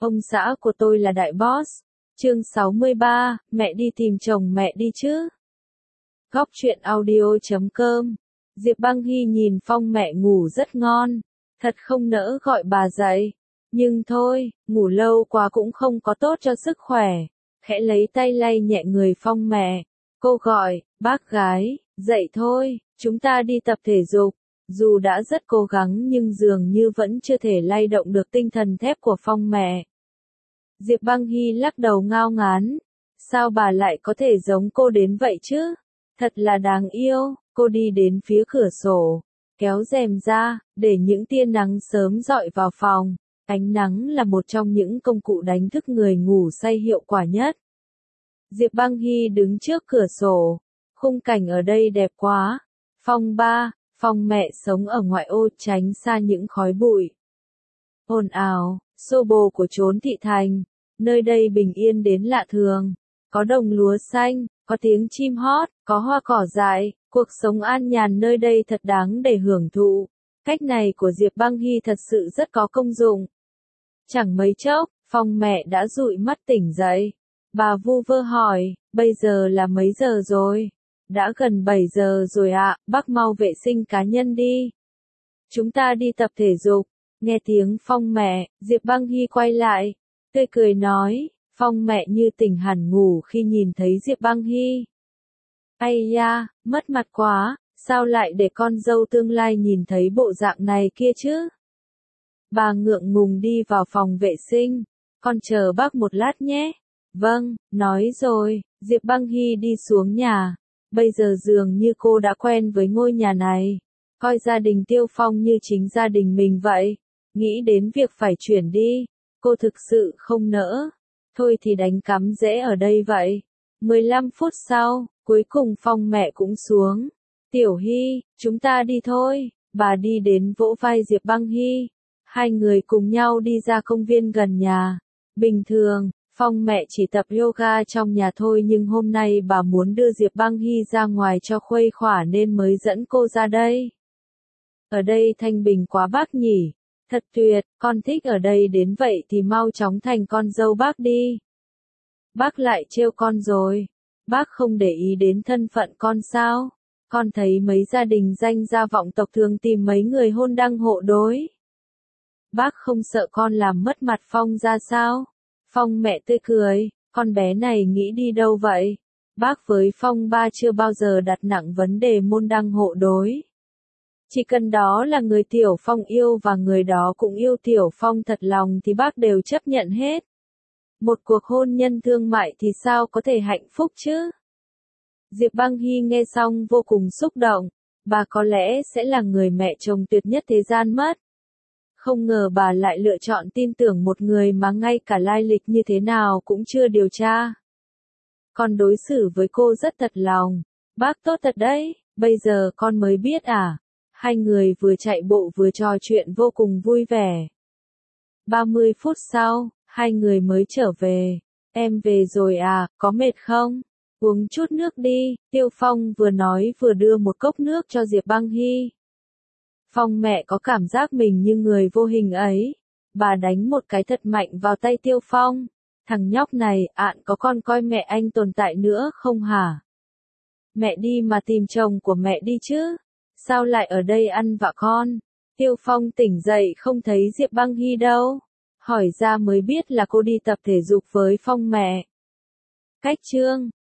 Ông xã của tôi là đại boss. Chương 63, mẹ đi tìm chồng mẹ đi chứ. Góc truyện audio.com. Diệp Băng Hy nhìn Phong mẹ ngủ rất ngon, thật không nỡ gọi bà dậy. Nhưng thôi, ngủ lâu quá cũng không có tốt cho sức khỏe. Khẽ lấy tay lay nhẹ người Phong mẹ. Cô gọi, bác gái, dậy thôi, chúng ta đi tập thể dục. Dù đã rất cố gắng nhưng dường như vẫn chưa thể lay động được tinh thần thép của Phong mẹ. Diệp Băng Hy lắc đầu ngao ngán. Sao bà lại có thể giống cô đến vậy chứ? Thật là đáng yêu. Cô đi đến phía cửa sổ, kéo rèm ra, để những tia nắng sớm rọi vào phòng. Ánh nắng là một trong những công cụ đánh thức người ngủ say hiệu quả nhất. Diệp Băng Hy đứng trước cửa sổ. Khung cảnh ở đây đẹp quá. Phong ba, Phong mẹ sống ở ngoại ô tránh xa những khói bụi ồn ào, xô bồ của chốn thị thành. Nơi đây bình yên đến lạ thường. Có đồng lúa xanh, có tiếng chim hót, có hoa cỏ dại. Cuộc sống an nhàn nơi đây thật đáng để hưởng thụ. Cách này của Diệp Băng Hy thật sự rất có công dụng. Chẳng mấy chốc, Phong mẹ đã dụi mắt tỉnh dậy. Bà vu vơ hỏi, bây giờ là mấy giờ rồi? Đã gần 7 giờ rồi ạ, bác mau vệ sinh cá nhân đi. Chúng ta đi tập thể dục. Nghe tiếng Phong mẹ, Diệp Băng Hy quay lại, tươi cười nói. Phong mẹ như tỉnh hẳn ngủ khi nhìn thấy Diệp Băng Hy. Ây da, mất mặt quá, sao lại để con dâu tương lai nhìn thấy bộ dạng này kia chứ? Bà ngượng ngùng đi vào phòng vệ sinh. Con chờ bác một lát nhé. Vâng, nói rồi, Diệp Băng Hy đi xuống nhà. Bây giờ dường như cô đã quen với ngôi nhà này. Coi gia đình Tiêu Phong như chính gia đình mình vậy. Nghĩ đến việc phải chuyển đi, cô thực sự không nỡ. Thôi thì đánh cắm rễ ở đây vậy. 15 phút sau, cuối cùng Phong mẹ cũng xuống. Tiểu Hy, chúng ta đi thôi. Bà đi đến vỗ vai Diệp Băng Hy. Hai người cùng nhau đi ra công viên gần nhà. Bình thường, Phong mẹ chỉ tập yoga trong nhà thôi nhưng hôm nay bà muốn đưa Diệp Băng Hy ra ngoài cho khuây khỏa nên mới dẫn cô ra đây. Ở đây thanh bình quá bác nhỉ. Thật tuyệt, con thích ở đây đến vậy thì mau chóng thành con dâu bác đi. Bác lại trêu con rồi. Bác không để ý đến thân phận con sao? Con thấy mấy gia đình danh gia vọng tộc thường tìm mấy người hôn đăng hộ đối. Bác không sợ con làm mất mặt Phong ra sao? Phong mẹ tươi cười, con bé này nghĩ đi đâu vậy? Bác với Phong ba chưa bao giờ đặt nặng vấn đề môn đăng hộ đối. Chỉ cần đó là người Tiểu Phong yêu và người đó cũng yêu Tiểu Phong thật lòng thì bác đều chấp nhận hết. Một cuộc hôn nhân thương mại thì sao có thể hạnh phúc chứ? Diệp Băng Hy nghe xong vô cùng xúc động. Bà có lẽ sẽ là người mẹ chồng tuyệt nhất thế gian mất. Không ngờ bà lại lựa chọn tin tưởng một người mà ngay cả lai lịch như thế nào cũng chưa điều tra. Con đối xử với cô rất thật lòng. Bác tốt thật đấy, bây giờ con mới biết à? Hai người vừa chạy bộ vừa trò chuyện vô cùng vui vẻ. 30 phút sau, hai người mới trở về. Em về rồi à, có mệt không? Uống chút nước đi, Tiêu Phong vừa nói vừa đưa một cốc nước cho Diệp Băng Hy. Phong mẹ có cảm giác mình như người vô hình ấy. Bà đánh một cái thật mạnh vào tay Tiêu Phong. Thằng nhóc này, ạn có con coi mẹ anh tồn tại nữa không hả? Mẹ đi mà tìm chồng của mẹ đi chứ. Sao lại ở đây ăn vạ con? Tiêu Phong tỉnh dậy không thấy Diệp Băng Hy đâu. Hỏi ra mới biết là cô đi tập thể dục với Phong mẹ. Cách chương